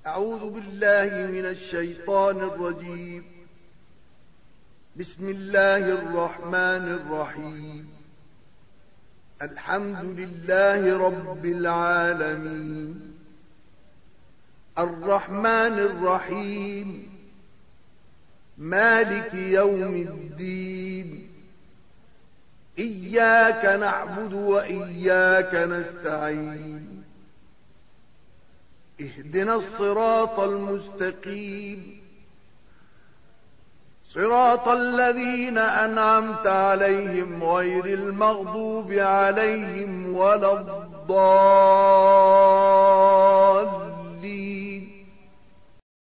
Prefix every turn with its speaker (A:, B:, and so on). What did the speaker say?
A: أعوذ بالله من الشيطان الرجيم. بسم الله الرحمن الرحيم. الحمد لله رب العالمين، الرحمن الرحيم، مالك يوم الدين. إياك نعبد وإياك نستعين. اهدنا الصراط المستقيم، صراط الذين أنعمت عليهم غير المغضوب عليهم ولا الضالين.